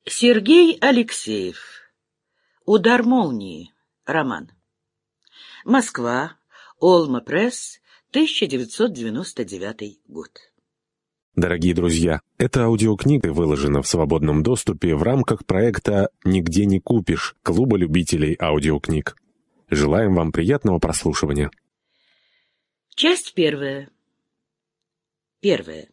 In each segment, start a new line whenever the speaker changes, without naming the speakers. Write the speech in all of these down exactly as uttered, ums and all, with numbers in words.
Сергей Алексеев. «Удар молнии». Роман. Москва. Олма Пресс. тысяча девятьсот девяносто девятый год.
Дорогие друзья, эта аудиокнига выложена в свободном доступе в рамках проекта «Нигде не купишь» Клуба любителей аудиокниг. Желаем вам приятного прослушивания.
Часть первая. Первая.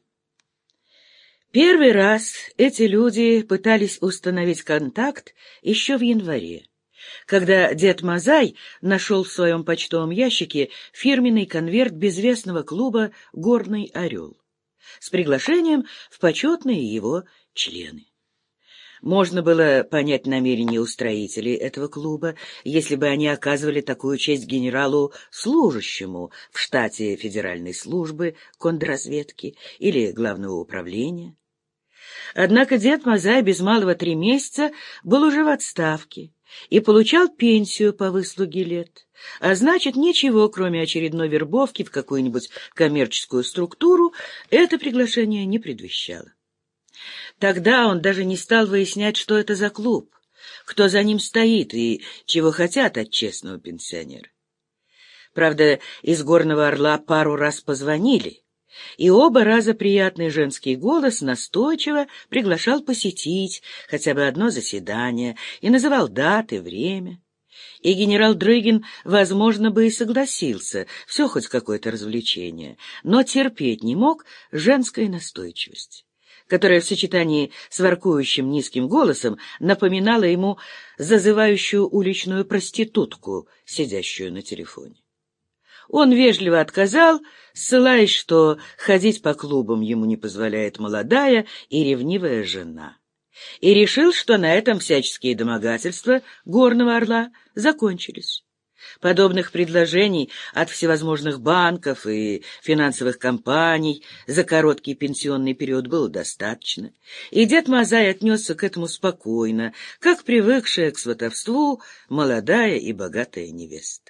Первый раз эти люди пытались установить контакт еще в январе, когда дед Мазай нашел в своем почтовом ящике фирменный конверт безвестного клуба «Горный орел» с приглашением в почетные его члены. Можно было понять намерения устроителей этого клуба, если бы они оказывали такую честь генералу-служащему в штате Федеральной службы контрразведки или Главного управления. Однако дед Мазай без малого три месяца был уже в отставке и получал пенсию по выслуге лет, а значит, ничего, кроме очередной вербовки в какую-нибудь коммерческую структуру, это приглашение не предвещало. Тогда он даже не стал выяснять, что это за клуб, кто за ним стоит и чего хотят от честного пенсионера. Правда, из «Горного орла» пару раз позвонили, и оба раза приятный женский голос настойчиво приглашал посетить хотя бы одно заседание и называл даты, время. И генерал Дрыгин, возможно, бы и согласился, все хоть какое-то развлечение, но терпеть не мог женской настойчивости, которая в сочетании с воркующим низким голосом напоминала ему зазывающую уличную проститутку, сидящую на телефоне. Он вежливо отказал, ссылаясь, что ходить по клубам ему не позволяет молодая и ревнивая жена, и решил, что на этом всяческие домогательства «Горного орла» закончились. Подобных предложений от всевозможных банков и финансовых компаний за короткий пенсионный период было достаточно, и дед Мазай отнесся к этому спокойно, как привыкшая к сватовству молодая и богатая невеста.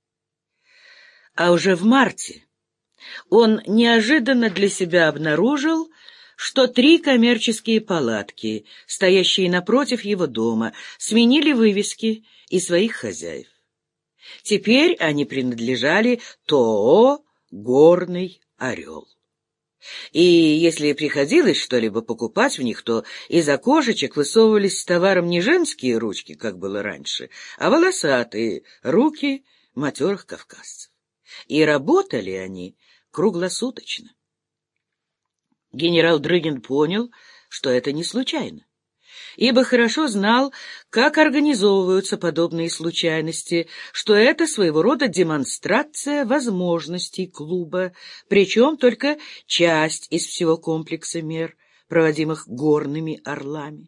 А уже в марте он неожиданно для себя обнаружил, что три коммерческие палатки, стоящие напротив его дома, сменили вывески и своих хозяев. Теперь они принадлежали ТОО «Горный орел». И если приходилось что-либо покупать в них, то из окошечек высовывались с товаром не женские ручки, как было раньше, а волосатые руки матерых кавказцев. И работали они круглосуточно. Генерал Дрыгин понял, что это не случайно, ибо хорошо знал, как организовываются подобные случайности, что это своего рода демонстрация возможностей клуба, причем только часть из всего комплекса мер, проводимых горными орлами.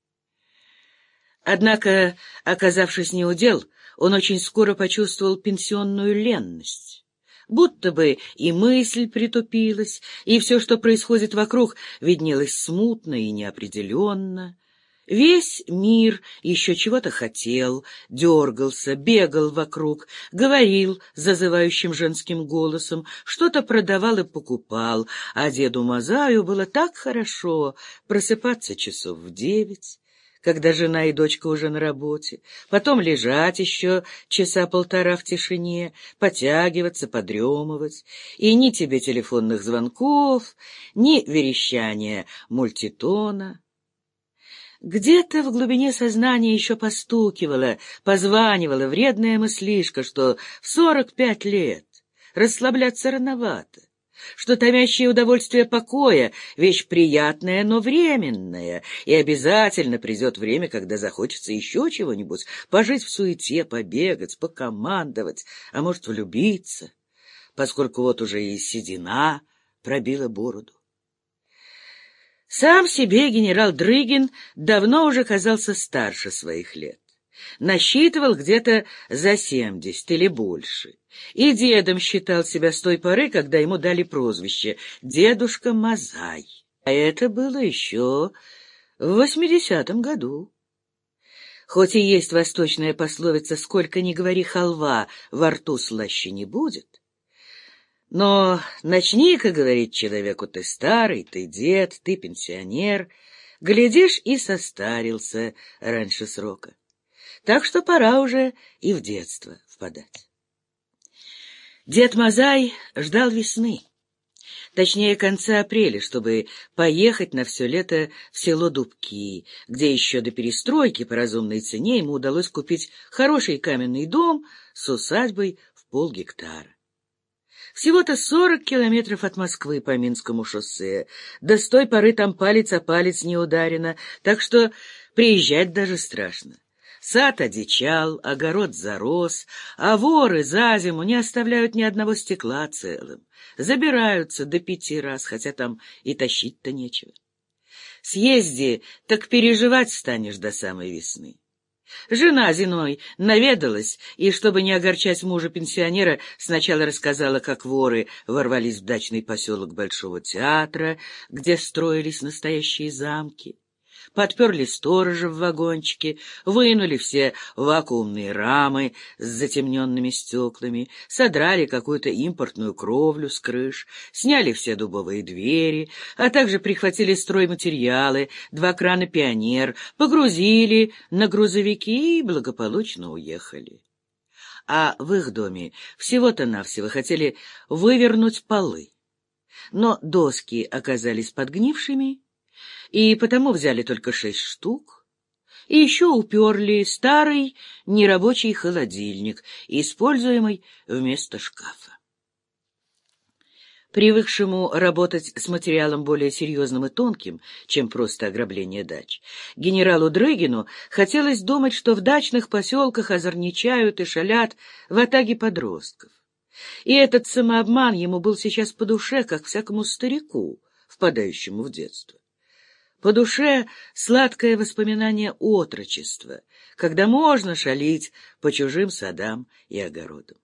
Однако, оказавшись неудел, он очень скоро почувствовал пенсионную ленность. Будто бы и мысль притупилась, и все, что происходит вокруг, виднелось смутно и неопределенно. Весь мир еще чего-то хотел, дергался, бегал вокруг, говорил зазывающим женским голосом, что-то продавал и покупал, а деду Мазаю было так хорошо просыпаться часов в девять, когда жена и дочка уже на работе, потом лежать еще часа полтора в тишине, потягиваться, подремывать, и ни тебе телефонных звонков, ни верещания мультитона. Где-то в глубине сознания еще постукивала, позванивала вредная мыслишка, что в сорок пять лет расслабляться рановато, что томящее удовольствие покоя — вещь приятная, но временная, и обязательно придет время, когда захочется еще чего-нибудь, пожить в суете, побегать, покомандовать, а может, влюбиться, поскольку вот уже и седина пробила бороду. Сам себе генерал Дрыгин давно уже казался старше своих лет. Насчитывал где-то за семьдесят или больше. И дедом считал себя с той поры, когда ему дали прозвище «Дедушка Мазай». А это было еще в восьмидесятом году. Хоть и есть восточная пословица «сколько ни говори халва, во рту слаще не будет», но начни-ка говорить человеку: ты старый, ты дед, ты пенсионер, Глядишь, и состарился раньше срока. Так что пора уже и в детство впадать. Дед Мазай ждал весны, точнее конца апреля, чтобы поехать на все лето в село Дубки, где еще до перестройки по разумной цене ему удалось купить хороший каменный дом с усадьбой в полгектара. Всего-то сорок километров от Москвы по Минскому шоссе, да с той поры там палец о палец не ударено, так что приезжать даже страшно. Сад одичал, огород зарос, а воры за зиму не оставляют ни одного стекла целым. Забираются до пяти раз, хотя там и тащить-то нечего. Съезди, так переживать станешь до самой весны. Жена Зиной наведалась, и, чтобы не огорчать мужа-пенсионера, сначала рассказала, как воры ворвались в дачный поселок Большого театра, где строились настоящие замки. Подперли сторожа в вагончике, вынули все вакуумные рамы с затемненными стеклами, содрали какую-то импортную кровлю с крыш, сняли все дубовые двери, а также прихватили стройматериалы, два крана «Пионер», погрузили на грузовики и благополучно уехали. А в их доме всего-то навсего хотели вывернуть полы. Но доски оказались подгнившими, и потому взяли только шесть штук, и еще уперли старый нерабочий холодильник, используемый вместо шкафа. Привыкшему работать с материалом более серьезным и тонким, чем просто ограбление дач, генералу Дрыгину хотелось думать, что в дачных поселках озорничают и шалят ватаги подростков. И этот самообман ему был сейчас по душе, как всякому старику, впадающему в детство. По душе сладкое воспоминание отрочества, когда можно шалить по чужим садам и огородам.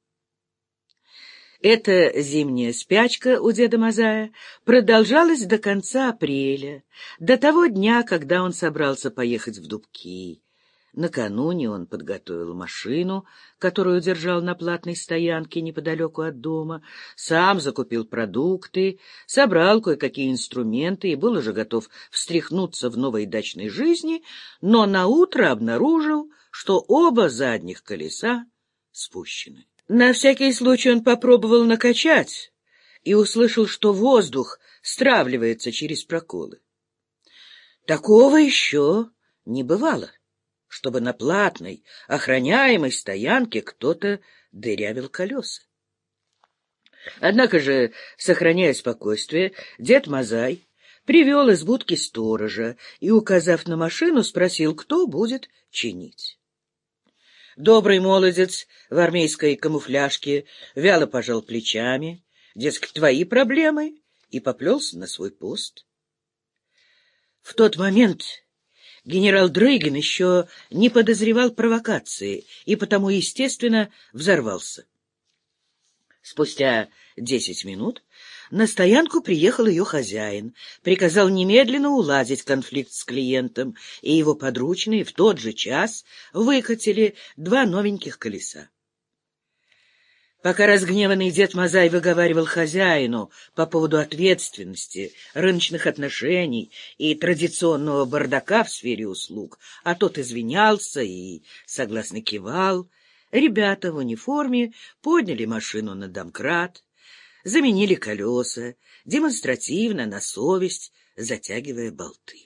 Эта зимняя спячка у деда Мазая продолжалась до конца апреля, до того дня, когда он собрался поехать в Дубки. Накануне он подготовил машину, которую держал на платной стоянке неподалеку от дома, сам закупил продукты, собрал кое-какие инструменты и был уже готов встряхнуться в новой дачной жизни, но наутро обнаружил, что оба задних колеса спущены. На всякий случай он попробовал накачать и услышал, что воздух стравливается через проколы. Такого еще не бывало, чтобы на платной, охраняемой стоянке кто-то дырявил колеса. Однако же, сохраняя спокойствие, дед Мазай привел из будки сторожа и, указав на машину, спросил, кто будет чинить. Добрый молодец в армейской камуфляжке вяло пожал плечами, дескать, твои проблемы, и поплелся на свой пост. В тот момент генерал Дрыгин еще не подозревал провокации и потому, естественно, взорвался. Спустя десять минут на стоянку приехал ее хозяин, приказал немедленно уладить конфликт с клиентом, и его подручные в тот же час выкатили два новеньких колеса. Пока разгневанный дед Мазай выговаривал хозяину по поводу ответственности, рыночных отношений и традиционного бардака в сфере услуг, а тот извинялся и согласно кивал, ребята в униформе подняли машину на домкрат, заменили колеса, демонстративно, на совесть, затягивая болты.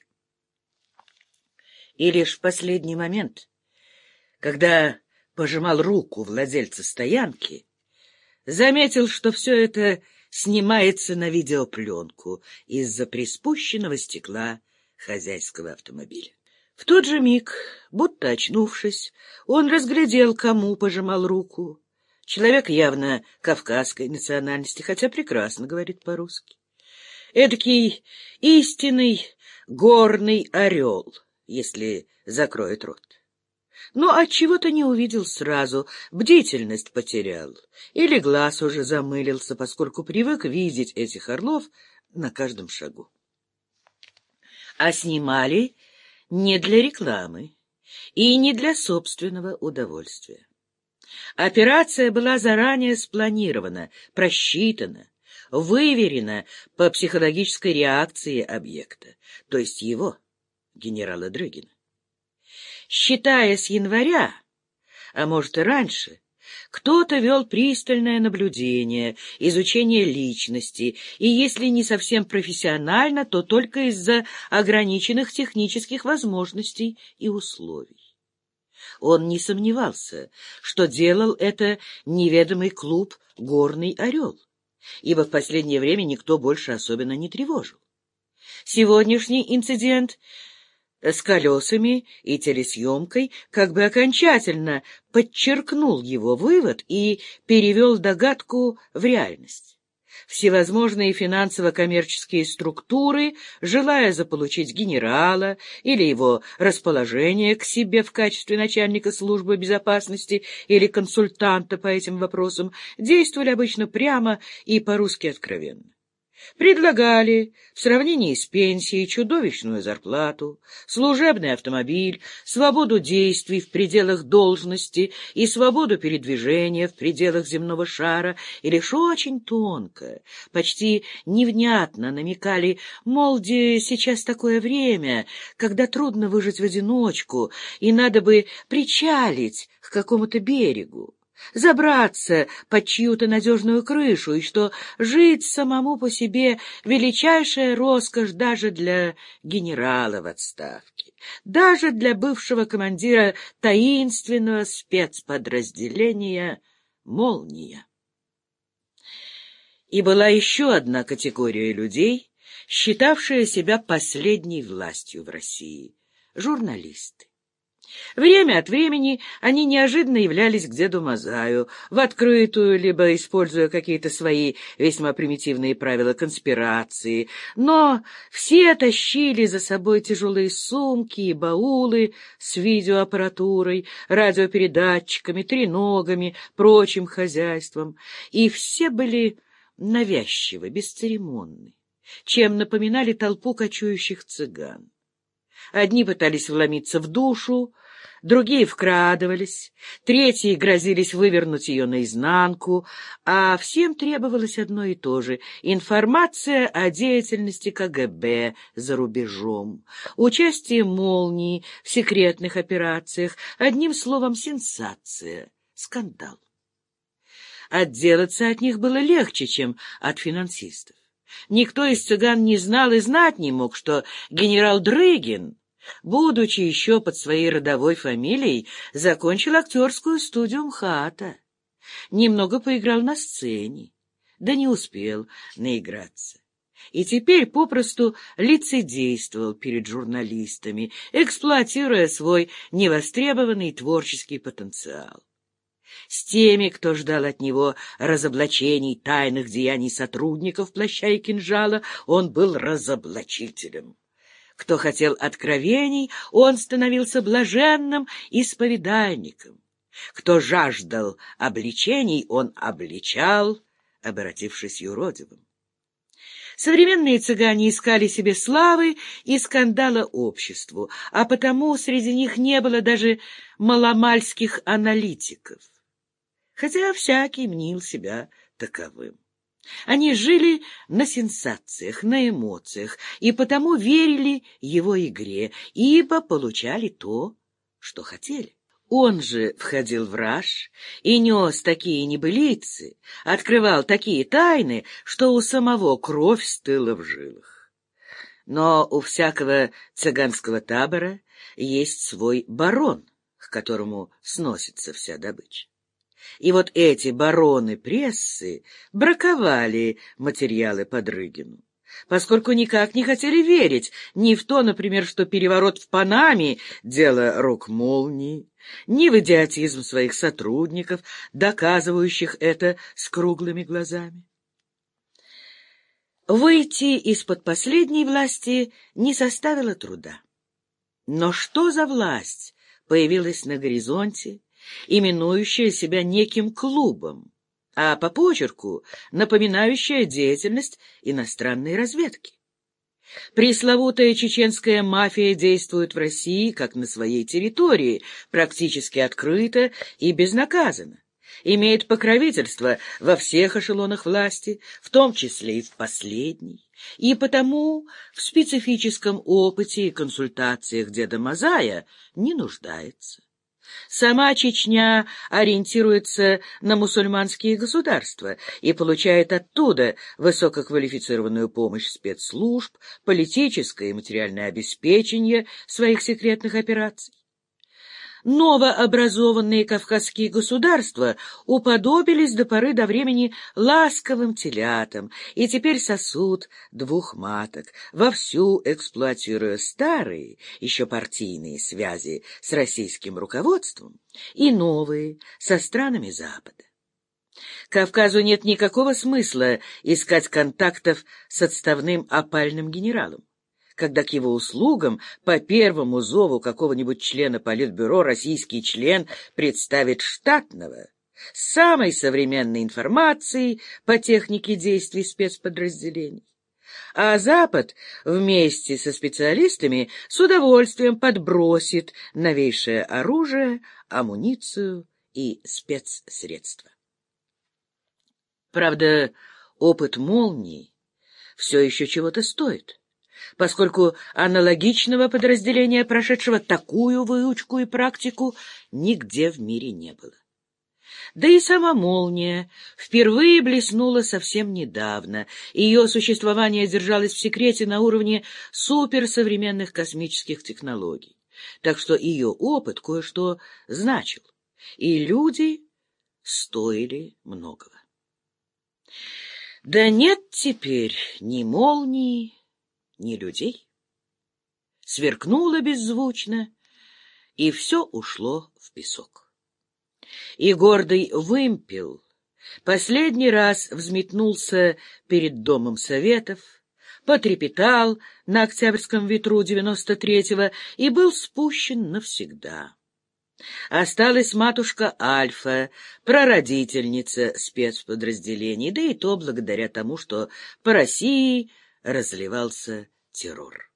И лишь в последний момент, когда пожимал руку владельца стоянки, заметил, что все это снимается на видеопленку из-за приспущенного стекла хозяйского автомобиля. В тот же миг, будто очнувшись, он разглядел, кому пожимал руку. Человек явно кавказской национальности, хотя прекрасно говорит по-русски. Эдакий истинный горный орел, если закроет рот. Но отчего-то не увидел сразу, бдительность потерял, или глаз уже замылился, поскольку привык видеть этих орлов на каждом шагу. А снимали не для рекламы и не для собственного удовольствия. Операция была заранее спланирована, просчитана, выверена по психологической реакции объекта, то есть его, генерала Дрыгина. Считая с января, а может и раньше, кто-то вел пристальное наблюдение, изучение личности, и если не совсем профессионально, то только из-за ограниченных технических возможностей и условий. Он не сомневался, что делал это неведомый клуб «Горный орел», ибо в последнее время никто больше особенно не тревожил. Сегодняшний инцидент с колесами и телесъемкой как бы окончательно подчеркнул его вывод и перевел догадку в реальность. Всевозможные финансово-коммерческие структуры, желая заполучить генерала или его расположение к себе в качестве начальника службы безопасности или консультанта по этим вопросам, действовали обычно прямо и по-русски откровенно. Предлагали в сравнении с пенсией чудовищную зарплату, служебный автомобиль, свободу действий в пределах должности и свободу передвижения в пределах земного шара, и лишь очень тонко, почти невнятно намекали, мол, де сейчас такое время, когда трудно выжить в одиночку, и надо бы причалить к какому-то берегу, забраться под чью-то надежную крышу, и что жить самому по себе — величайшая роскошь даже для генерала в отставке, даже для бывшего командира таинственного спецподразделения «Молния». И была еще одна категория людей, считавшая себя последней властью в России — журналисты. Время от времени они неожиданно являлись к деду Мазаю, в открытую, либо используя какие-то свои весьма примитивные правила конспирации, но все тащили за собой тяжелые сумки и баулы с видеоаппаратурой, радиопередатчиками, треногами, прочим хозяйством, и все были навязчивы, бесцеремонны, чем напоминали толпу кочующих цыган. Одни пытались вломиться в душу, другие вкрадывались, третьи грозились вывернуть ее наизнанку, а всем требовалось одно и то же — информация о деятельности ка гэ бэ за рубежом, участие «Молнии» в секретных операциях, одним словом, сенсация, скандал. Отделаться от них было легче, чем от финансистов. Никто из цыган не знал и знать не мог, что генерал Дрыгин, будучи еще под своей родовой фамилией, закончил актерскую студию МХАТа, немного поиграл на сцене, да не успел наиграться. И теперь попросту лицедействовал перед журналистами, эксплуатируя свой невостребованный творческий потенциал. С теми, кто ждал от него разоблачений тайных деяний сотрудников «Плаща и кинжала», он был разоблачителем. Кто хотел откровений, он становился блаженным исповедальником. Кто жаждал обличений, он обличал, обратившись юродивым. Современные цыгане искали себе славы и скандала обществу, а потому среди них не было даже маломальских аналитиков, хотя всякий мнил себя таковым. Они жили на сенсациях, на эмоциях, и потому верили его игре, ибо получали то, что хотели. Он же входил в раж и нес такие небылицы, открывал такие тайны, что у самого кровь стыла в жилах. Но у всякого цыганского табора есть свой барон, к которому сносится вся добыча. И вот эти бароны прессы браковали материалы по Дрыгину, поскольку никак не хотели верить ни в то, например, что переворот в Панаме — дело рук Молнии, ни в идиотизм своих сотрудников, доказывающих это с круглыми глазами. Выйти из-под последней власти не составило труда. Но что за власть появилась на горизонте, именующая себя неким клубом, а по почерку напоминающая деятельность иностранной разведки? Пресловутая чеченская мафия действует в России как на своей территории, практически открыто и безнаказанно. имеет покровительство во всех эшелонах власти, в том числе и в последней, и потому в специфическом опыте и консультациях деда Мазая не нуждается. Сама Чечня ориентируется на мусульманские государства и получает оттуда высококвалифицированную помощь спецслужб, политическое и материальное обеспечение своих секретных операций. Новообразованные кавказские государства уподобились до поры до времени ласковым телятам и теперь сосут двух маток, вовсю эксплуатируя старые, еще партийные связи с российским руководством и новые со странами Запада. Кавказу нет никакого смысла искать контактов с отставным опальным генералом, когда к его услугам по первому зову какого-нибудь члена Политбюро российский член представит штатного с самой современной информацией по технике действий спецподразделений. А Запад вместе со специалистами с удовольствием подбросит новейшее оружие, амуницию и спецсредства. Правда, опыт «Молнии» все еще чего-то стоит, поскольку аналогичного подразделения, прошедшего такую выучку и практику, нигде в мире не было. Да и сама «Молния» впервые блеснула совсем недавно, ее существование держалось в секрете на уровне суперсовременных космических технологий, так что ее опыт кое-что значил, и люди стоили многого. Да нет теперь ни «Молнии», ни людей. Сверкнуло беззвучно, и все ушло в песок. И гордый вымпел последний раз взметнулся перед Домом Советов, потрепетал на октябрьском ветру девяносто третьего и был спущен навсегда. Осталась матушка Альфа, прародительница спецподразделений, да и то благодаря тому, что по России разливался террор.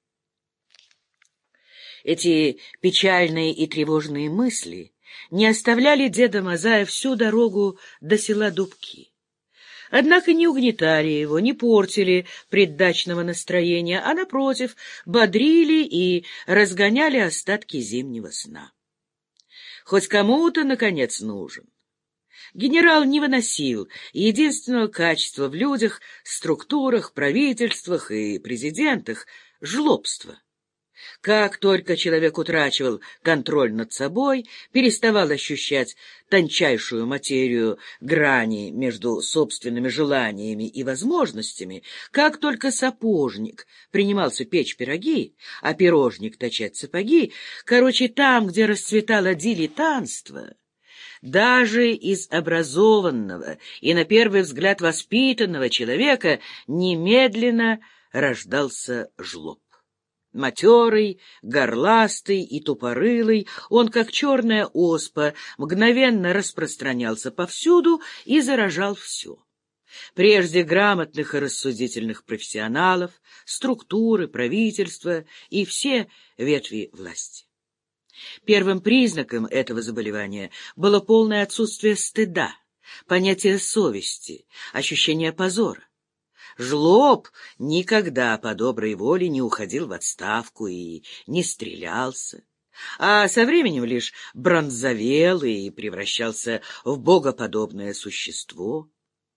Эти печальные и тревожные мысли не оставляли деда Мазая всю дорогу до села Дубки. Однако не угнетали его, не портили преддачного настроения, а, напротив, бодрили и разгоняли остатки зимнего сна. Хоть кому-то, наконец, нужен. Генерал не выносил единственного качества в людях, структурах, правительствах и президентах — жлобства. Как только человек утрачивал контроль над собой, переставал ощущать тончайшую материю грани между собственными желаниями и возможностями, как только сапожник принимался печь пироги, а пирожник точать сапоги, короче, там, где расцветало дилетантство, даже из образованного и, на первый взгляд, воспитанного человека немедленно рождался жлоб. Матерый, горластый и тупорылый, он, как черная оспа, мгновенно распространялся повсюду и заражал все. Прежде грамотных и рассудительных профессионалов, структуры, правительства и все ветви власти. Первым признаком этого заболевания было полное отсутствие стыда, понятие совести, ощущение позора. Жлоб никогда по доброй воле не уходил в отставку и не стрелялся, а со временем лишь бронзовел и превращался в богоподобное существо.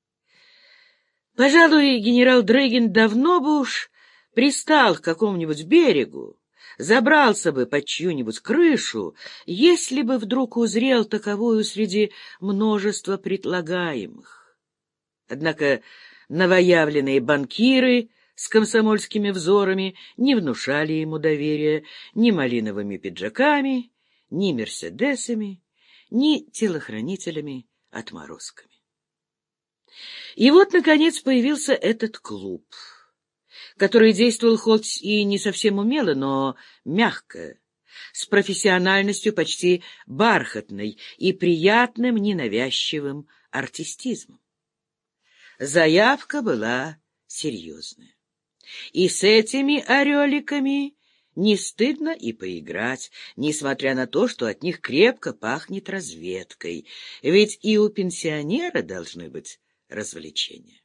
Пожалуй, генерал Дрыгин давно бы уж пристал к какому-нибудь берегу, забрался бы под чью-нибудь крышу, если бы вдруг узрел таковую среди множества предлагаемых. Однако новоявленные банкиры с комсомольскими взорами не внушали ему доверия ни малиновыми пиджаками, ни мерседесами, ни телохранителями-отморозками. И вот, наконец, появился этот клуб, который действовал хоть и не совсем умело, но мягко, с профессиональностью почти бархатной и приятным ненавязчивым артистизмом. Заявка была серьезная. И с этими ореликами Не стыдно и поиграть, несмотря на то, что от них крепко пахнет разведкой, ведь и у пенсионера должны быть развлечения.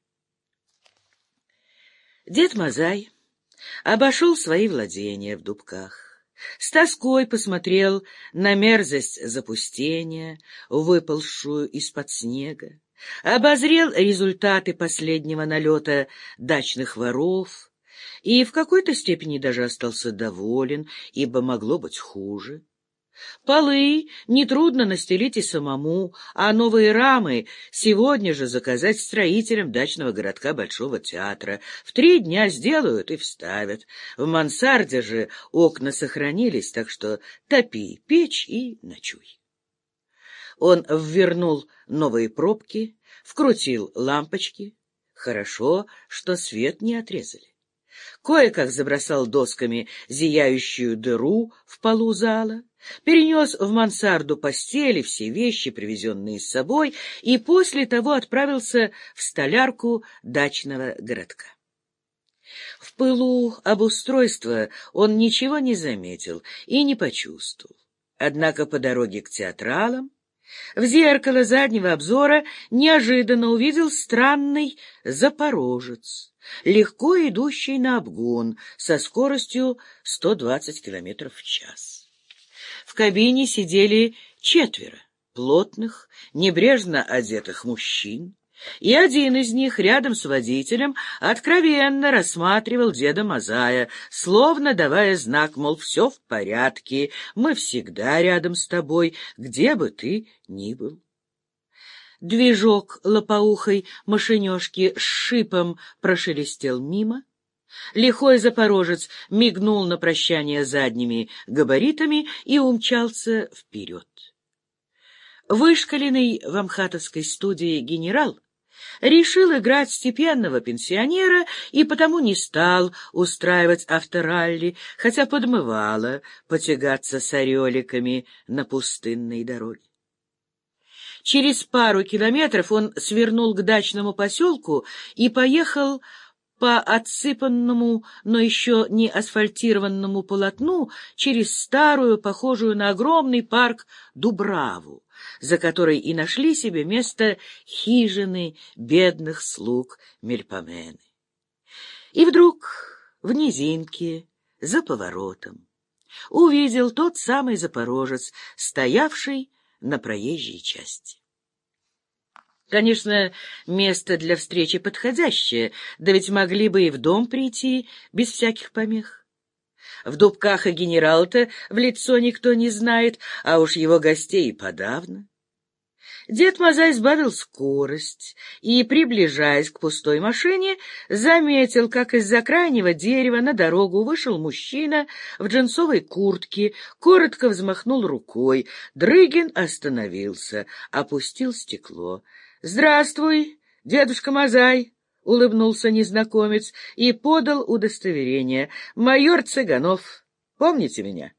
Дед Мазай обошел свои владения в Дубках, с тоской посмотрел на мерзость запустения, выползшую из-под снега, обозрел результаты последнего налета дачных воров и в какой-то степени даже остался доволен, ибо могло быть хуже. Полы нетрудно настелить и самому, а новые рамы сегодня же заказать строителям дачного городка Большого театра. В три дня сделают и вставят. В мансарде же окна сохранились, так что топи печь и ночуй. Он ввернул новые пробки, вкрутил лампочки. Хорошо, что свет не отрезали. Кое-как забросал досками зияющую дыру в полу зала, перенес в мансарду постели, все вещи, привезенные с собой, и после того отправился в столярку дачного городка. В пылу обустройства он ничего не заметил и не почувствовал. Однако по дороге к театралам в зеркало заднего обзора неожиданно увидел странный запорожец, легко идущий на обгон со скоростью сто двадцать километров в час. В кабине сидели четверо плотных, небрежно одетых мужчин, и один из них рядом с водителем откровенно рассматривал деда Мазая, словно давая знак, мол, все в порядке, мы всегда рядом с тобой, где бы ты ни был. Движок лопоухой машинешки с шипом прошелестел мимо. Лихой запорожец мигнул на прощание задними габаритами и умчался вперед. Вышкаленный в амхатовской студии генерал решил играть степенного пенсионера и потому не стал устраивать авторалли, хотя подмывало потягаться с ореликами на пустынной дороге. Через пару километров он свернул к дачному поселку и поехал по отсыпанному, но еще не асфальтированному полотну через старую, похожую на огромный парк, Дубраву, за которой и нашли себе место хижины бедных слуг Мельпомены. И вдруг в низинке, за поворотом, увидел тот самый запорожец, стоявший на проезжей части. Конечно, место для встречи подходящее, да ведь могли бы и в дом прийти без всяких помех. В Дубках и генерал-то в лицо никто не знает, а уж его гостей и подавно. Дед Мазай сбавил скорость и, приближаясь к пустой машине, заметил, как из-за крайнего дерева на дорогу вышел мужчина в джинсовой куртке, коротко взмахнул рукой. Дрыгин остановился, опустил стекло. — Здравствуй, дедушка Мазай! — улыбнулся незнакомец и подал удостоверение. — Майор Цыганов. Помните меня?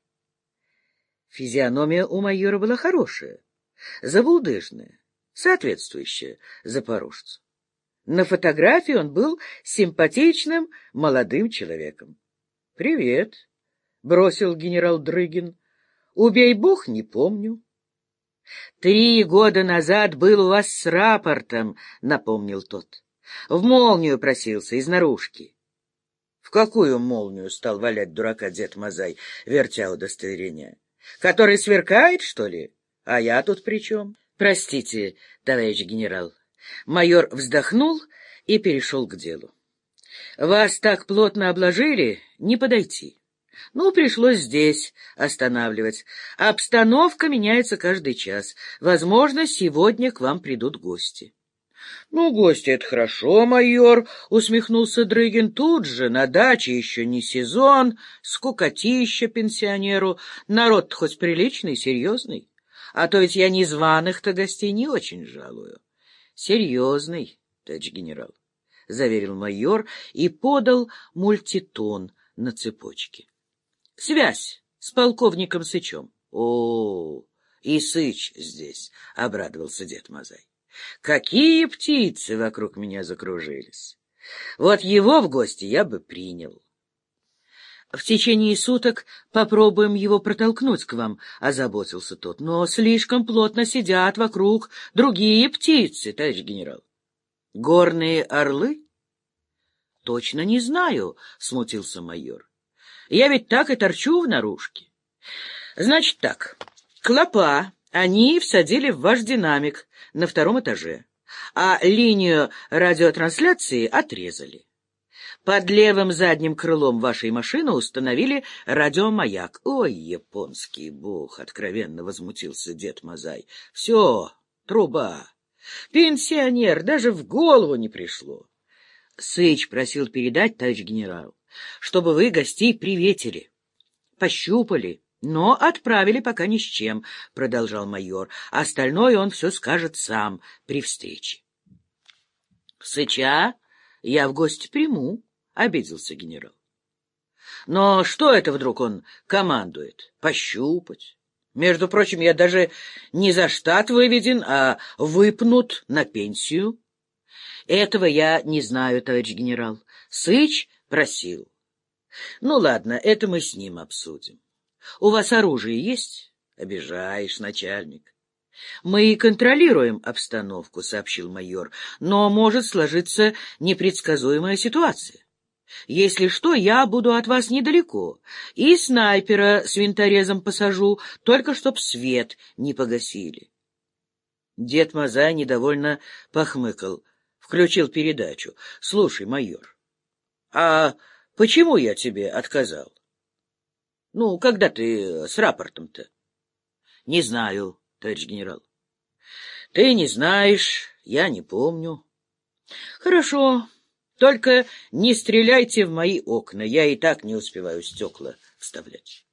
Физиономия у майора была хорошая, забулдыжная, соответствующая запорожцу. На фотографии он был симпатичным молодым человеком. — Привет, — бросил генерал Дрыгин. — Убей бог, не помню. — Три года назад был у вас с рапортом, — напомнил тот. — В молнию просился из наружки. — В какую молнию? — стал валять дурака дед Мазай, вертя удостоверение. — Который сверкает, что ли? А я тут при чем? — Простите, товарищ генерал. Майор вздохнул и перешел к делу. — Вас так плотно обложили, не подойти. Ну, пришлось здесь останавливать. Обстановка меняется каждый час. Возможно, сегодня к вам придут гости. — Ну, гости — это хорошо, майор, — усмехнулся Дрыгин. — Тут же, на даче, еще не сезон, скукотища пенсионеру. Народ-то хоть приличный, серьезный. А то ведь я незваных-то гостей не очень жалую. — Серьезный, товарищ генерал, — заверил майор и подал мультитон на цепочке. — Связь с полковником Сычом. — О, и Сыч здесь, — обрадовался дед Мазай. — Какие птицы вокруг меня закружились! Вот его в гости я бы принял. В течение суток попробуем его протолкнуть к вам, — озаботился тот. Но слишком плотно сидят вокруг другие птицы, товарищ генерал. Горные орлы? Точно не знаю, — смутился майор. Я ведь так и торчу в наружке. Значит так, клопа они всадили в ваш динамик на втором этаже, а линию радиотрансляции отрезали. Под левым задним крылом вашей машины установили радиомаяк. — Ой, японский бог! — откровенно возмутился дед Мазай. — Все, труба. Пенсионер, даже в голову не пришло. Сыч просил передать, товарищ генерал, чтобы вы гостей приветили, пощупали, но отправили пока ни с чем, — продолжал майор. Остальное он все скажет сам при встрече. — Сыча я в гости приму, — обиделся генерал. Но что это вдруг он командует? Пощупать? Между прочим, я даже не за штат выведен, а выпнут на пенсию. Этого я не знаю, товарищ генерал. Сыч просил. Ну, ладно, это мы с ним обсудим. У вас оружие есть? Обижаешь, начальник. Мы контролируем обстановку, — сообщил майор, — но может сложиться непредсказуемая ситуация. Если что, я буду от вас недалеко, и снайпера с винторезом посажу, только чтоб свет не погасили. Дед Мазай недовольно похмыкал, включил передачу. — Слушай, майор, а почему я тебе отказал? — Ну, когда ты с рапортом-то? — Не знаю, товарищ генерал. — Ты не знаешь, я не помню. — Хорошо. Только не стреляйте в мои окна, я и так не успеваю стекла вставлять.